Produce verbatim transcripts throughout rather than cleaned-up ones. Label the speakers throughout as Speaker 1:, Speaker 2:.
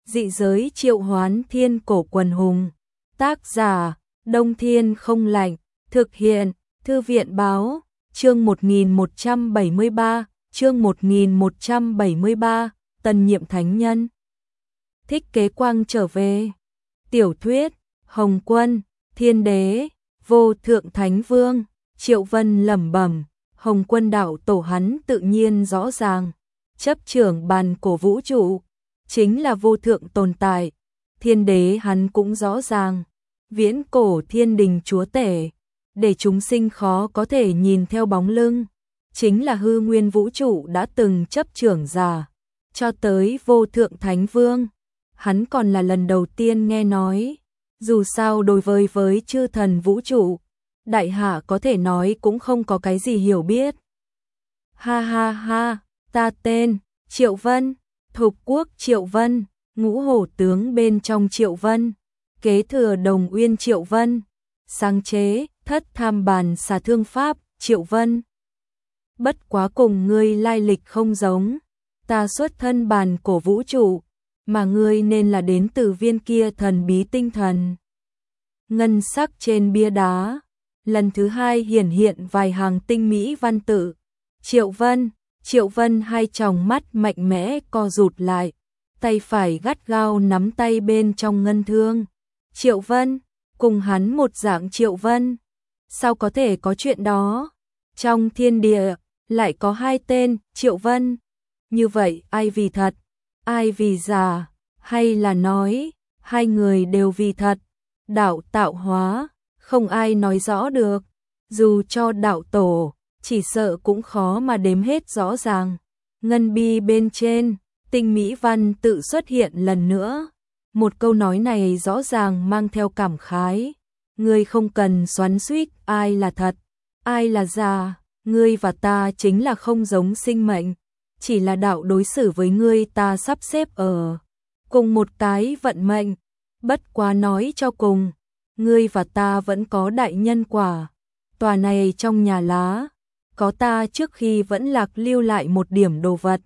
Speaker 1: Dị giới triệu hoán thiên cổ quần hùng. Tác giả, Đông Thiên không lạnh. Thực hiện, Thư viện báo, chương một nghìn một trăm bảy mươi ba, chương một nghìn một trăm bảy mươi ba, Tần Nhiệm Thánh Nhân. Thích Kế Quang trở về. Tiểu thuyết, Hồng Quân, Thiên Đế, Vô Thượng Thánh Vương. Triệu Vân lẩm bẩm, Hồng Quân đạo tổ hắn tự nhiên rõ ràng. Chấp trưởng bàn cổ vũ trụ, chính là vô thượng tồn tại. Thiên Đế hắn cũng rõ ràng. Viễn cổ thiên đình chúa tể, để chúng sinh khó có thể nhìn theo bóng lưng, chính là hư nguyên vũ trụ đã từng chấp trưởng giả. Cho tới Vô Thượng Thánh Vương, hắn còn là lần đầu tiên nghe nói. Dù sao đối với với chư thần vũ trụ, đại hạ có thể nói cũng không có cái gì hiểu biết. Ha ha ha, ta tên Triệu Vân, Thục Quốc Triệu Vân, Ngũ Hổ tướng bên trong Triệu Vân, kế thừa Đồng Uyên Triệu Vân, sáng chế Thất Tham Bàn Xà Thương Pháp Triệu Vân. Bất quá cùng ngươi lai lịch không giống, ta xuất thân bàn cổ vũ trụ, mà ngươi nên là đến từ viên kia thần bí tinh thần. Ngân sắc trên bia đá, lần thứ hai hiển hiện vài hàng tinh mỹ văn tự. Triệu Vân, Triệu Vân hai tròng mắt mạnh mẽ co rụt lại, tay phải gắt gao nắm tay bên trong ngân thương. Triệu Vân, cùng hắn một dạng Triệu Vân. Sao có thể có chuyện đó? Trong thiên địa, lại có hai tên Triệu Vân. Như vậy ai vì thật, ai vì giả, hay là nói, hai người đều vì thật? Đạo tạo hóa, không ai nói rõ được. Dù cho đạo tổ, chỉ sợ cũng khó mà đếm hết rõ ràng. Ngân bi bên trên, tinh mỹ văn tự xuất hiện lần nữa. Một câu nói này rõ ràng mang theo cảm khái. Ngươi không cần xoắn xuýt ai là thật, ai là giả. Ngươi và ta chính là không giống sinh mệnh. Chỉ là đạo đối xử với ngươi ta sắp xếp ở cùng một cái vận mệnh. Bất quá nói cho cùng, ngươi và ta vẫn có đại nhân quả. Tòa này trong nhà lá, có ta trước khi vẫn lạc lưu lại một điểm đồ vật.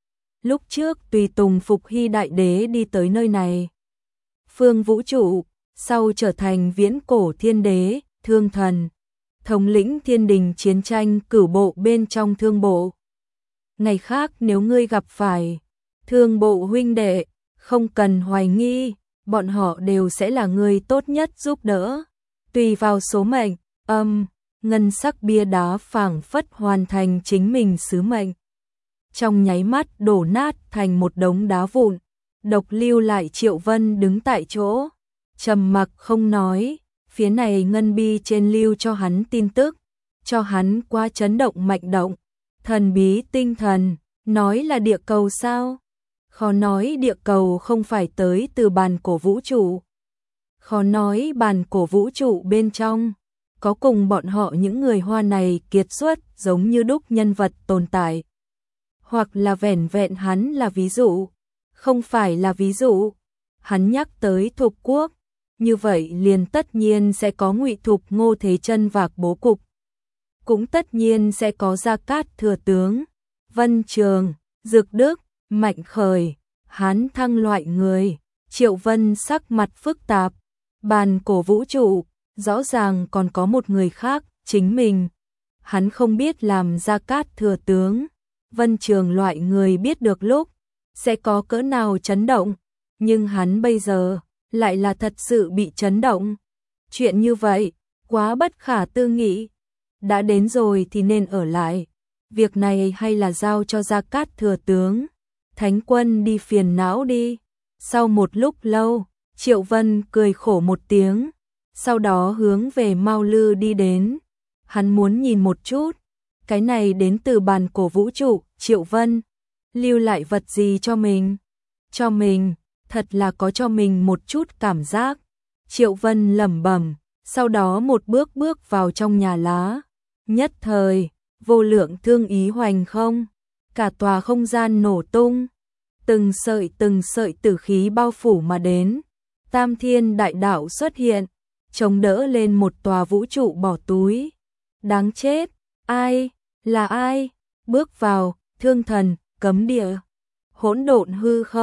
Speaker 1: Lúc trước tùy tùng Phục Hy Đại Đế đi tới nơi này. Phương vũ trụ, sau trở thành viễn cổ thiên đế, thương thần, thống lĩnh thiên đình chiến tranh cửu bộ bên trong thương bộ. Ngày khác nếu ngươi gặp phải thương bộ huynh đệ, không cần hoài nghi, bọn họ đều sẽ là người tốt nhất giúp đỡ. Tùy vào số mệnh, âm, ngân sắc bia đá phảng phất hoàn thành chính mình sứ mệnh. Trong nháy mắt đổ nát thành một đống đá vụn, độc lưu lại Triệu Vân đứng tại chỗ, trầm mặc không nói. Phía này ngân bi trên lưu cho hắn tin tức, cho hắn qua chấn động mạnh động. Thần bí tinh thần, nói là địa cầu sao? Khó nói địa cầu không phải tới từ bàn cổ vũ trụ. Khó nói bàn cổ vũ trụ bên trong, có cùng bọn họ những người Hoa này kiệt xuất giống như đúc nhân vật tồn tại. Hoặc là vẻn vẹn hắn là ví dụ, không phải là ví dụ. Hắn nhắc tới Thục Quốc, như vậy liền tất nhiên sẽ có Ngụy Thục Ngô Thế Chân vạc bố cục. Cũng tất nhiên sẽ có Gia Cát thừa tướng, Vân Trường, Dược Đức, Mạnh Khởi, Hán Thăng loại người. Triệu Vân sắc mặt phức tạp, bàn cổ vũ trụ, rõ ràng còn có một người khác, chính mình. Hắn không biết làm Gia Cát thừa tướng, Vân Trường loại người biết được lúc, sẽ có cỡ nào chấn động, nhưng hắn bây giờ, lại là thật sự bị chấn động. Chuyện như vậy, quá bất khả tư nghị. Đã đến rồi thì nên ở lại. Việc này hay là giao cho Gia Cát thừa tướng, Thánh Quân đi phiền não đi. Sau một lúc lâu, Triệu Vân cười khổ một tiếng, sau đó hướng về Mao Lư đi đến. Hắn muốn nhìn một chút, cái này đến từ bàn cổ vũ trụ, Triệu Vân lưu lại vật gì cho mình. Cho mình, thật là có cho mình một chút cảm giác. Triệu Vân lẩm bẩm, sau đó một bước bước vào trong nhà lá. Nhất thời, vô lượng thương ý hoành không, cả tòa không gian nổ tung, từng sợi từng sợi tử khí bao phủ mà đến. Tam thiên đại đạo xuất hiện, chống đỡ lên một tòa vũ trụ bỏ túi. Đáng chết, ai, là ai? Bước vào, thương thần, cấm địa, hỗn độn hư không,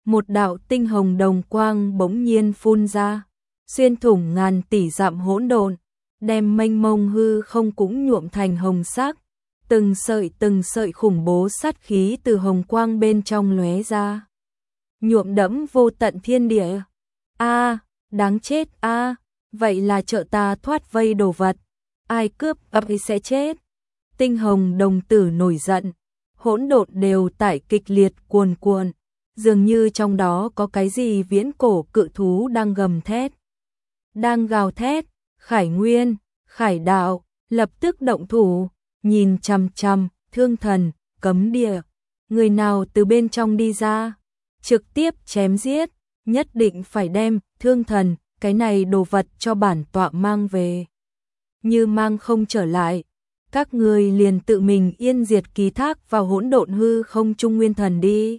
Speaker 1: một đạo tinh hồng đồng quang bỗng nhiên phun ra, xuyên thủng ngàn tỷ dặm hỗn độn, đem mênh mông hư không cũng nhuộm thành hồng sắc, từng sợi từng sợi khủng bố sát khí từ hồng quang bên trong lóe ra, nhuộm đẫm vô tận thiên địa. A, đáng chết a, vậy là trợ ta thoát vây đồ vật, ai cướp ấp sẽ chết. Tinh hồng đồng tử nổi giận, hỗn độn đều tải kịch liệt cuồn cuộn, dường như trong đó có cái gì viễn cổ cự thú đang gầm thét, đang gào thét. Khải Nguyên, Khải Đạo lập tức động thủ, nhìn chằm chằm Thương Thần, Cấm Địa, người nào từ bên trong đi ra, trực tiếp chém giết, nhất định phải đem Thương Thần, cái này đồ vật cho bản tọa mang về. Như mang không trở lại, các người liền tự mình yên diệt ký thác vào hỗn độn hư không trung nguyên thần đi.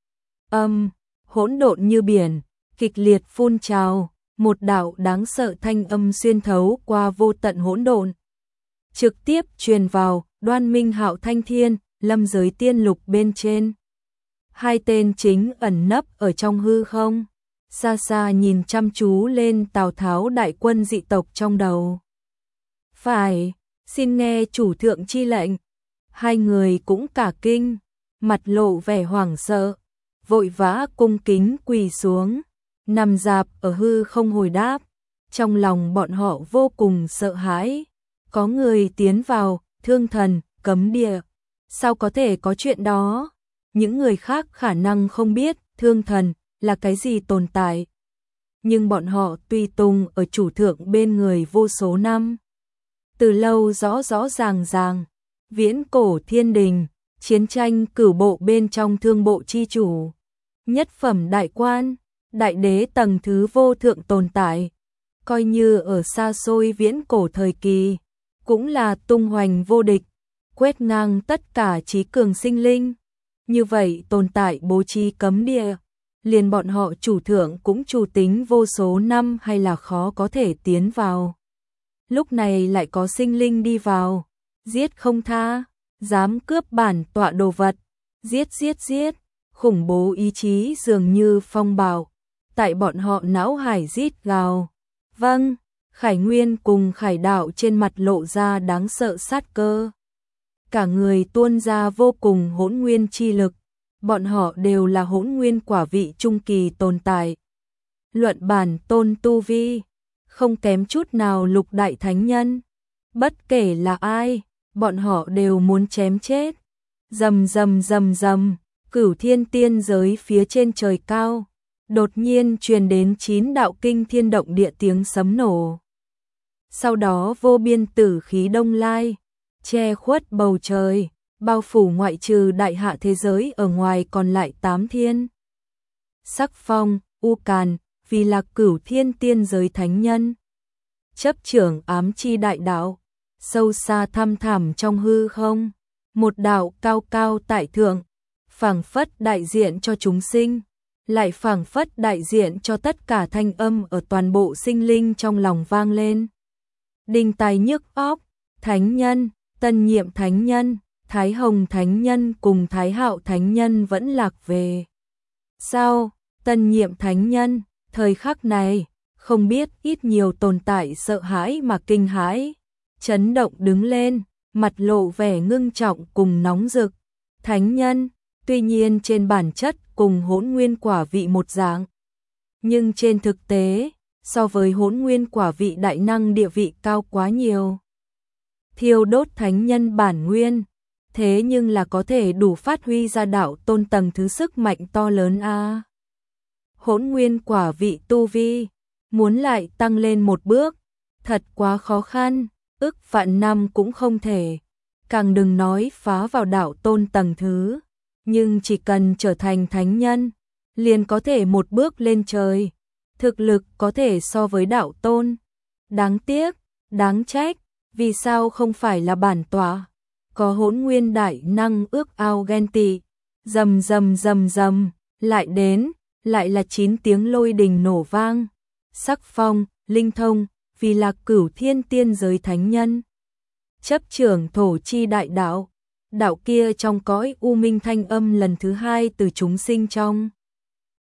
Speaker 1: Âm, hỗn độn như biển, kịch liệt phun trào, một đạo đáng sợ thanh âm xuyên thấu qua vô tận hỗn độn, trực tiếp truyền vào Đoan Minh Hạo Thanh Thiên, Lâm Giới Tiên Lục bên trên. Hai tên chính ẩn nấp ở trong hư không, xa xa nhìn chăm chú lên Tào Tháo đại quân dị tộc trong đầu. Phải, xin nghe chủ thượng chi lệnh. Hai người cũng cả kinh, mặt lộ vẻ hoảng sợ, vội vã cung kính quỳ xuống, nằm dạp ở hư không hồi đáp. Trong lòng bọn họ vô cùng sợ hãi, có người tiến vào Thương Thần, Cấm Địa, sao có thể có chuyện đó? Những người khác khả năng không biết Thương Thần là cái gì tồn tại, nhưng bọn họ tùy tùng ở chủ thượng bên người vô số năm, từ lâu rõ rõ ràng ràng. Viễn cổ thiên đình, chiến tranh cửu bộ bên trong thương bộ chi chủ, nhất phẩm đại quan, đại đế tầng thứ vô thượng tồn tại, coi như ở xa xôi viễn cổ thời kỳ, cũng là tung hoành vô địch, quét ngang tất cả trí cường sinh linh. Như vậy tồn tại bố trí cấm địa, liền bọn họ chủ thượng cũng chủ tính vô số năm hay là khó có thể tiến vào. Lúc này lại có sinh linh đi vào, giết không tha, dám cướp bản tọa đồ vật, giết giết giết, khủng bố ý chí dường như phong bạo, tại bọn họ não hải rít gào. Vâng, Khải Nguyên cùng Khải Đạo trên mặt lộ ra đáng sợ sát cơ. Cả người tuôn ra vô cùng hỗn nguyên chi lực, bọn họ đều là hỗn nguyên quả vị trung kỳ tồn tại. Luận bản tôn tu vi, không kém chút nào lục đại thánh nhân. Bất kể là ai, bọn họ đều muốn chém chết. Rầm rầm rầm rầm, Cửu Thiên tiên giới phía trên trời cao, đột nhiên truyền đến chín đạo kinh thiên động địa tiếng sấm nổ. Sau đó vô biên tử khí đông lai, che khuất bầu trời, bao phủ ngoại trừ đại hạ thế giới ở ngoài còn lại tám thiên. Sắc Phong, U Càn, vì là Cửu Thiên tiên giới thánh nhân, chấp trưởng ám chi đại đạo, sâu xa thăm thẳm trong hư không, một đạo cao cao tại thượng, phảng phất đại diện cho chúng sinh, lại phảng phất đại diện cho tất cả thanh âm ở toàn bộ sinh linh trong lòng vang lên. Đinh tai nhức óc, thánh nhân, Tân Nhiệm thánh nhân, Thái Hồng thánh nhân cùng Thái Hạo thánh nhân vẫn lạc về. Sao, Tân Nhiệm thánh nhân, thời khắc này, không biết ít nhiều tồn tại sợ hãi mà kinh hãi, chấn động đứng lên, mặt lộ vẻ ngưng trọng cùng nóng rực. Thánh nhân, tuy nhiên trên bản chất cùng hỗn nguyên quả vị một dạng, nhưng trên thực tế, so với hỗn nguyên quả vị đại năng địa vị cao quá nhiều. Thiêu đốt thánh nhân bản nguyên, thế nhưng là có thể đủ phát huy ra đạo tôn tầng thứ sức mạnh to lớn a. Hỗn nguyên quả vị tu vi, muốn lại tăng lên một bước, thật quá khó khăn, ức vạn năm cũng không thể, càng đừng nói phá vào đạo tôn tầng thứ, nhưng chỉ cần trở thành thánh nhân, liền có thể một bước lên trời, thực lực có thể so với đạo tôn. Đáng tiếc, đáng trách, vì sao không phải là bản tọa, có hỗn nguyên đại năng ước ao ghen tị, rầm rầm rầm rầm, lại đến, lại là chín tiếng lôi đình nổ vang. Sắc Phong, Linh Thông, vì là Cửu Thiên tiên giới thánh nhân, chấp trưởng thổ chi đại đạo, đạo kia trong cõi u minh thanh âm lần thứ hai từ chúng sinh trong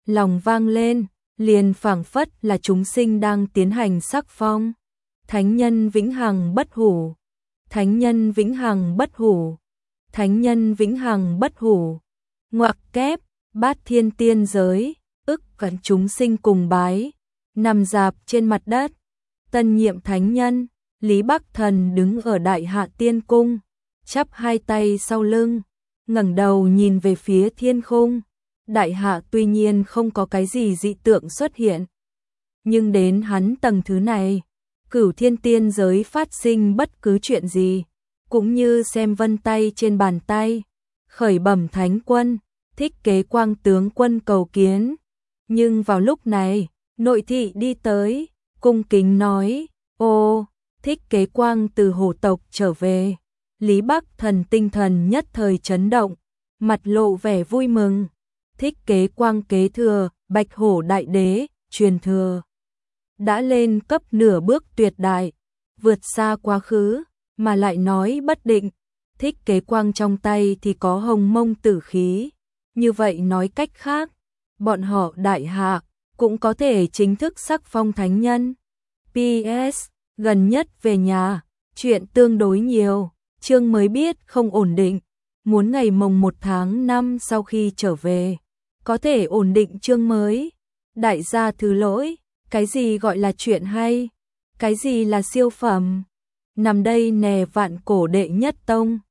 Speaker 1: lòng vang lên, liền phảng phất là chúng sinh đang tiến hành sắc phong. Thánh nhân vĩnh hằng bất hủ, thánh nhân vĩnh hằng bất hủ, thánh nhân vĩnh hằng bất hủ. Ngoặc kép, bát thiên tiên giới, ức cẩn chúng sinh cùng bái, nằm dạp trên mặt đất. Tân nhiệm thánh nhân, Lý Bắc Thần đứng ở Đại Hạ Tiên Cung, chắp hai tay sau lưng, ngẩng đầu nhìn về phía thiên khung. Đại Hạ tuy nhiên không có cái gì dị tượng xuất hiện, nhưng đến hắn tầng thứ này, cửu thiên tiên giới phát sinh bất cứ chuyện gì, cũng như xem vân tay trên bàn tay, khởi bẩm thánh quân, Thích Kế Quang tướng quân cầu kiến. Nhưng vào lúc này, nội thị đi tới, cung kính nói, ô, Thích Kế Quang từ hổ tộc trở về. Lý Bắc Thần tinh thần nhất thời chấn động, mặt lộ vẻ vui mừng. Thích Kế Quang kế thừa, Bạch Hổ Đại Đế, truyền thừa. Đã lên cấp nửa bước tuyệt đại, vượt xa quá khứ, mà lại nói bất định. Thích Kế Quang trong tay thì có hồng mông tử khí. Như vậy nói cách khác, bọn họ Đại Hạ cũng có thể chính thức sắc phong thánh nhân. pê ét, gần nhất về nhà, chuyện tương đối nhiều, Trương mới biết không ổn định, muốn ngày mồng một tháng năm sau khi trở về, có thể ổn định Trương mới. Đại gia thứ lỗi, cái gì gọi là chuyện hay, cái gì là siêu phẩm, nằm đây nè vạn cổ đệ nhất tông.